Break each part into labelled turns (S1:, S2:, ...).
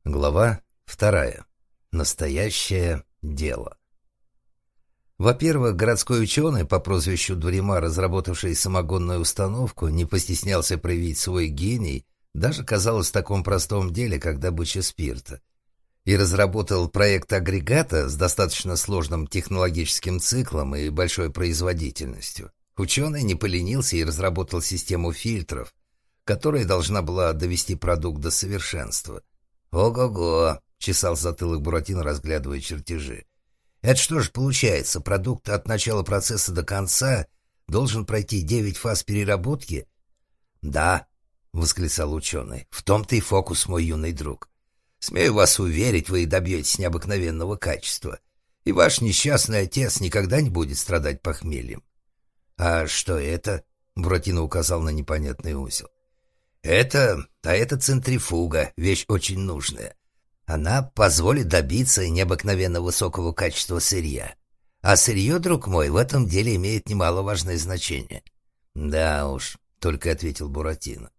S1: Глава 2. Настоящее дело. Во-первых, городской ученый по прозвищу Дурима, разработавший самогонную установку, не постеснялся проявить свой гений, даже, казалось, в таком простом деле, как добыча спирта, и разработал проект агрегата с достаточно сложным технологическим циклом и большой производительностью. Ученый не поленился и разработал систему фильтров, которая должна была довести продукт до совершенства. «Ого-го!» — чесал затылок Буратино, разглядывая чертежи. «Это что же получается, продукт от начала процесса до конца должен пройти 9 фаз переработки?» «Да», — восклицал ученый, — «в том-то и фокус, мой юный друг. Смею вас уверить, вы добьетесь необыкновенного качества, и ваш несчастный отец никогда не будет страдать похмельем». «А что это?» — Буратино указал на непонятный узел. Это центрифуга, вещь очень нужная. Она позволит добиться необыкновенно высокого качества сырья. А сырье, друг мой, в этом деле имеет немаловажное значение». «Да уж», — только ответил Буратино.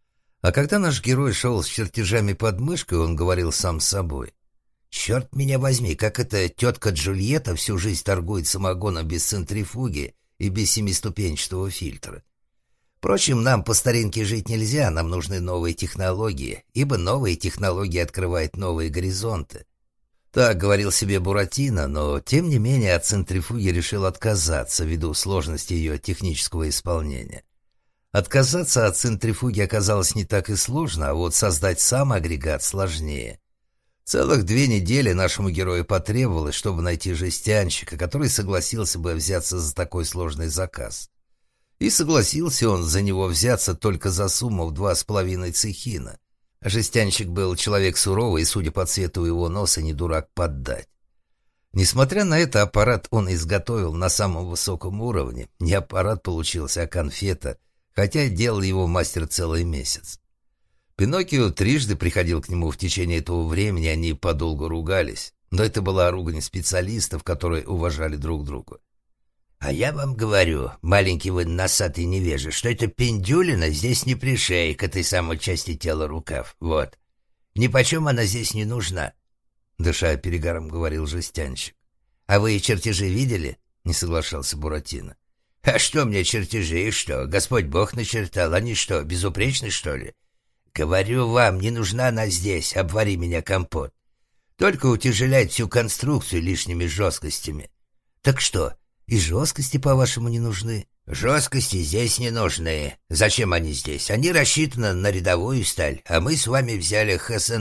S1: А когда наш герой шел с чертежами под мышкой, он говорил сам с собой: «Черт меня возьми, как эта тетка Джульетта всю жизнь торгует самогоном без центрифуги и без семиступенчатого фильтра. Впрочем, нам по старинке жить нельзя, нам нужны новые технологии, ибо новые технологии открывают новые горизонты». Так говорил себе Буратино, но тем не менее от центрифуги решил отказаться ввиду сложности ее технического исполнения. Отказаться от центрифуги оказалось не так и сложно, а вот создать сам агрегат сложнее. Целых 2 недели нашему герою потребовалось, чтобы найти жестянщика, который согласился бы взяться за такой сложный заказ. И согласился он за него взяться только за сумму в 2,5 цехина. Жестянщик был человек суровый и, судя по цвету его носа, не дурак поддать. Несмотря на это, аппарат он изготовил на самом высоком уровне. Не аппарат получился, а конфета, хотя делал его мастер целый месяц. Пиноккио трижды приходил к нему в течение этого времени, они подолгу ругались. Но это была ругань специалистов, которые уважали друг друга. «А я вам говорю, маленький вы носатый невежа, что эта пиндюлина здесь не пришей к этой самой части тела рукав. Вот. Нипочем она здесь не нужна», — дыша перегаром говорил жестянщик. «А вы чертежи видели?» — не соглашался Буратино. «А что мне чертежи и что? Господь Бог начертал. Они что, безупречны, что ли? Говорю вам, не нужна она здесь, обвари меня компот. Только утяжеляет всю конструкцию лишними жесткостями. Так что, и жесткости, по-вашему, не нужны?» «Жесткости здесь не нужны. Зачем они здесь? Они рассчитаны на рядовую сталь, а мы с вами взяли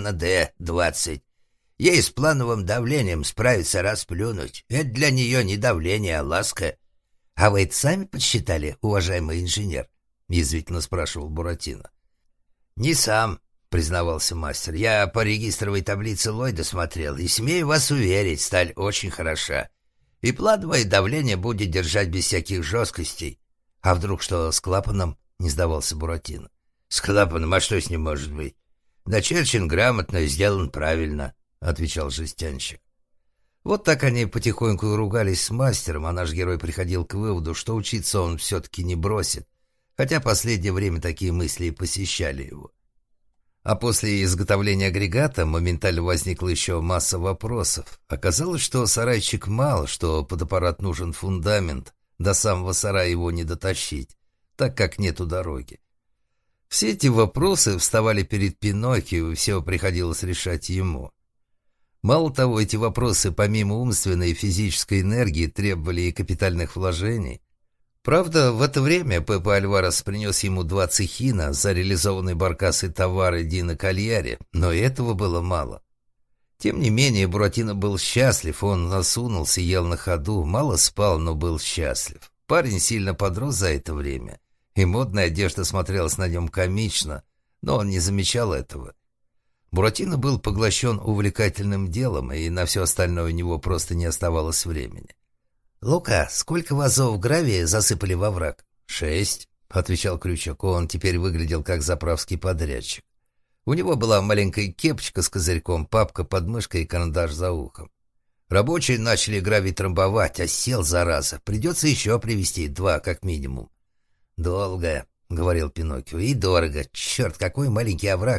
S1: ХСНД-20. Ей с плановым давлением справиться расплюнуть. Это для нее не давление, а ласка». «А вы это сами подсчитали, уважаемый инженер?» — язвительно спрашивал Буратино. «Не сам», — признавался мастер. «Я по регистровой таблице Ллойда смотрел, и смею вас уверить, сталь очень хороша. И плановое давление будет держать без всяких жесткостей». «А вдруг что с клапаном?» — не сдавался Буратино. «С клапаном? А что с ним может быть? Начерчен грамотно и сделан правильно», — отвечал жестянщик. Вот так они потихоньку ругались с мастером, а наш герой приходил к выводу, что учиться он все-таки не бросит, хотя последнее время такие мысли и посещали его. А после изготовления агрегата моментально возникла еще масса вопросов. Оказалось, что сарайчик мал, что под аппарат нужен фундамент, до самого сарая его не дотащить, так как нету дороги. Все эти вопросы вставали перед Пиноккио, и все приходилось решать ему. Мало того, эти вопросы помимо умственной и физической энергии требовали и капитальных вложений. Правда, в это время Пепе Альварес принес ему 2 цехина за реализованные баркасы товары Дина Кальяри, но и этого было мало. Тем не менее, Буратино был счастлив, он насунулся, ел на ходу, мало спал, но был счастлив. Парень сильно подрос за это время, и модная одежда смотрелась на нем комично, но он не замечал этого. Буратино был поглощен увлекательным делом, и на все остальное у него просто не оставалось времени. «Лука, сколько вазов гравия засыпали во враг?» 6, — отвечал Крючок. Он теперь выглядел как заправский подрядчик. У него была маленькая кепочка с козырьком, папка под мышкой и карандаш за ухом. Рабочие начали гравий трамбовать, а сел, зараза. Придется еще привезти 2, как минимум. «Долго», — говорил Пиноккио, — «и дорого. Черт, какой маленький овраг.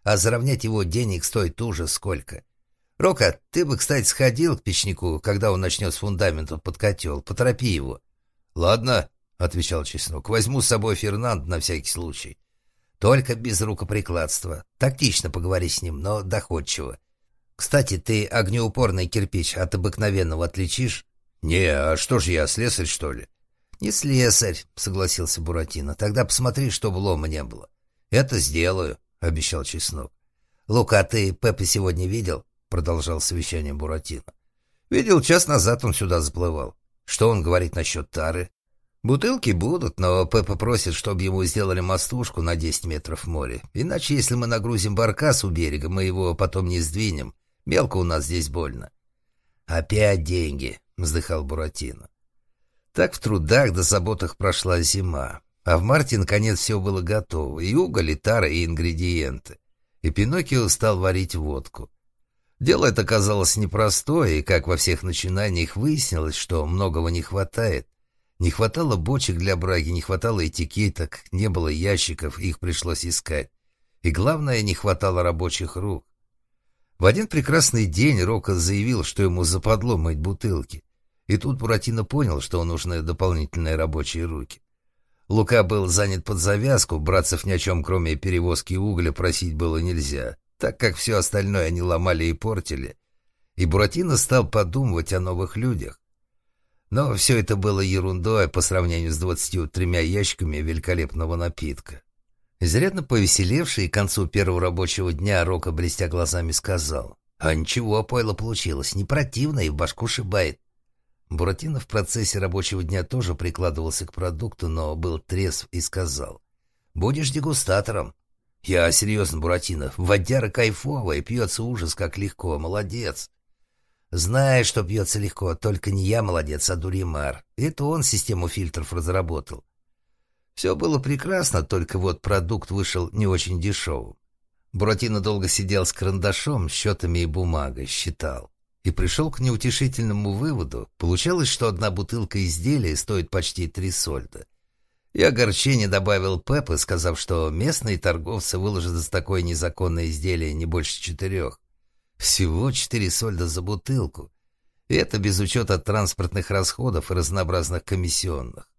S1: а заровнять его денег стоит ужас сколько. Рока, ты бы, кстати, сходил к печнику, когда он начнет с фундамента под котел. Поторопи его. Ладно, — отвечал Чеснок, — возьму с собой Фернандо на всякий случай. Только без рукоприкладства. Тактично поговори с ним, но доходчиво. Кстати, ты огнеупорный кирпич от обыкновенного отличишь? Не, а что ж я, слесарь, что ли? Не слесарь, — согласился Буратино. Тогда посмотри, чтобы лома не было. Это сделаю, — обещал Чеснок. Лука, ты Пеппа сегодня видел? — продолжал совещание Буратино. Видел, час назад он сюда заплывал. Что он говорит насчет тары? Бутылки будут, но Пеппа просит, чтобы ему сделали мостушку на 10 метров в море. Иначе, если мы нагрузим баркас у берега, мы его потом не сдвинем. Мелко у нас здесь больно. Опять деньги, — вздыхал Буратино. Так в трудах да заботах прошла зима. А в марте, наконец, все было готово. И уголь, и тара, и ингредиенты. И Пиноккио стал варить водку. Дело это оказалось непростое, и, как во всех начинаниях, выяснилось, что многого не хватает. Не хватало бочек для браги, не хватало этикеток, не было ящиков, их пришлось искать. И главное, не хватало рабочих рук. В один прекрасный день Рокко заявил, что ему западло мыть бутылки. И тут Буратино понял, что нужны дополнительные рабочие руки. Лука был занят под завязку, братцев ни о чем, кроме перевозки угля, просить было нельзя, так как все остальное они ломали и портили. И Буратино стал подумывать о новых людях. Но все это было ерундой по сравнению с 23 ящиками великолепного напитка. Изрядно повеселевший к концу первого рабочего дня, Рокко, блестя глазами, сказал: «А ничего, пойло получилось, не противно и в башку шибает». Буратино в процессе рабочего дня тоже прикладывался к продукту, но был трезв и сказал: «Будешь дегустатором». «Я серьезно, Буратино, водяра кайфовая, пьется ужас как легко, молодец». «Знаешь, что пьется легко, только не я молодец, а Дуримар. Это он систему фильтров разработал». Все было прекрасно, только вот продукт вышел не очень дешевым. Буратино долго сидел с карандашом, счетами и бумагой, считал. И пришел к неутешительному выводу. Получалось, что одна бутылка изделия стоит почти 3 сольда. И огорчение добавил Пеппа, сказав, что местные торговцы выложат за такое незаконное изделие не больше 4. Всего 4 сольда за бутылку. И это без учета транспортных расходов и разнообразных комиссионных.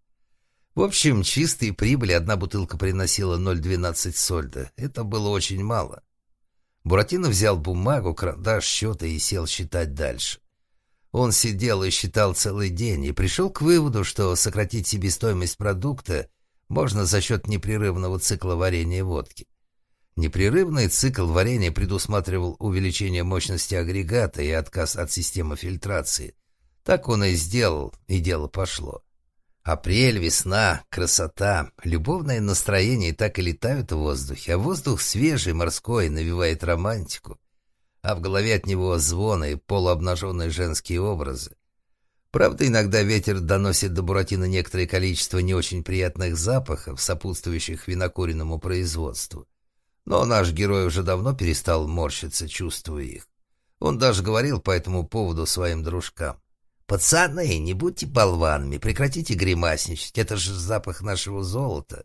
S1: В общем, чистой прибыли одна бутылка приносила 0,12 сольда. Это было очень мало. Буратино взял бумагу, карандаш, счеты и сел считать дальше. Он сидел и считал целый день и пришел к выводу, что сократить себестоимость продукта можно за счет непрерывного цикла варенья водки. Непрерывный цикл варенья предусматривал увеличение мощности агрегата и отказ от системы фильтрации. Так он и сделал, и дело пошло. Апрель, весна, красота, любовное настроение так и летают в воздухе, а воздух свежий, морской, навевает романтику. А в голове от него звоны и полуобнаженные женские образы. Правда, иногда ветер доносит до Буратино некоторое количество не очень приятных запахов, сопутствующих винокуренному производству. Но наш герой уже давно перестал морщиться, чувствуя их. Он даже говорил по этому поводу своим дружкам: «Пацаны, не будьте болванами, прекратите гримасничать, это же запах нашего золота».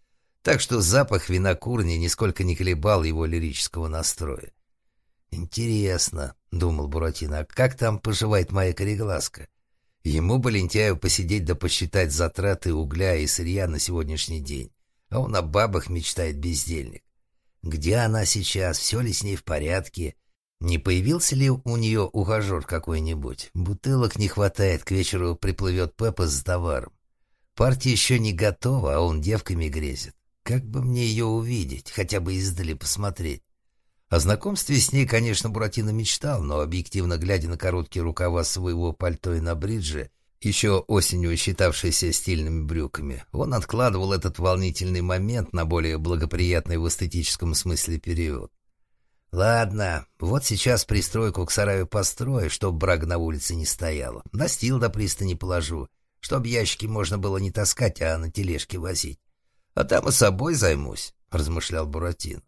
S1: Так что запах винокурни нисколько не колебал его лирического настроя. «Интересно», — думал Буратино, — «а как там поживает моя кореглазка? Ему бы, лентяю, посидеть да посчитать затраты угля и сырья на сегодняшний день, а он о бабах мечтает, бездельник. Где она сейчас, все ли с ней в порядке? Не появился ли у нее ухажер какой-нибудь? Бутылок не хватает, к вечеру приплывет Пеппа с товаром. Партия еще не готова, а он девками грезит. Как бы мне ее увидеть, хотя бы издали посмотреть?» О знакомстве с ней, конечно, Буратино мечтал, но, объективно глядя на короткие рукава своего пальто и на бриджи, еще осенью считавшиеся стильными брюками, он откладывал этот волнительный момент на более благоприятный в эстетическом смысле период. «Ладно, вот сейчас пристройку к сараю построю, чтоб брак на улице не стояла. Настил до пристани положу, чтоб ящики можно было не таскать, а на тележке возить. А там и собой займусь», — размышлял Буратино.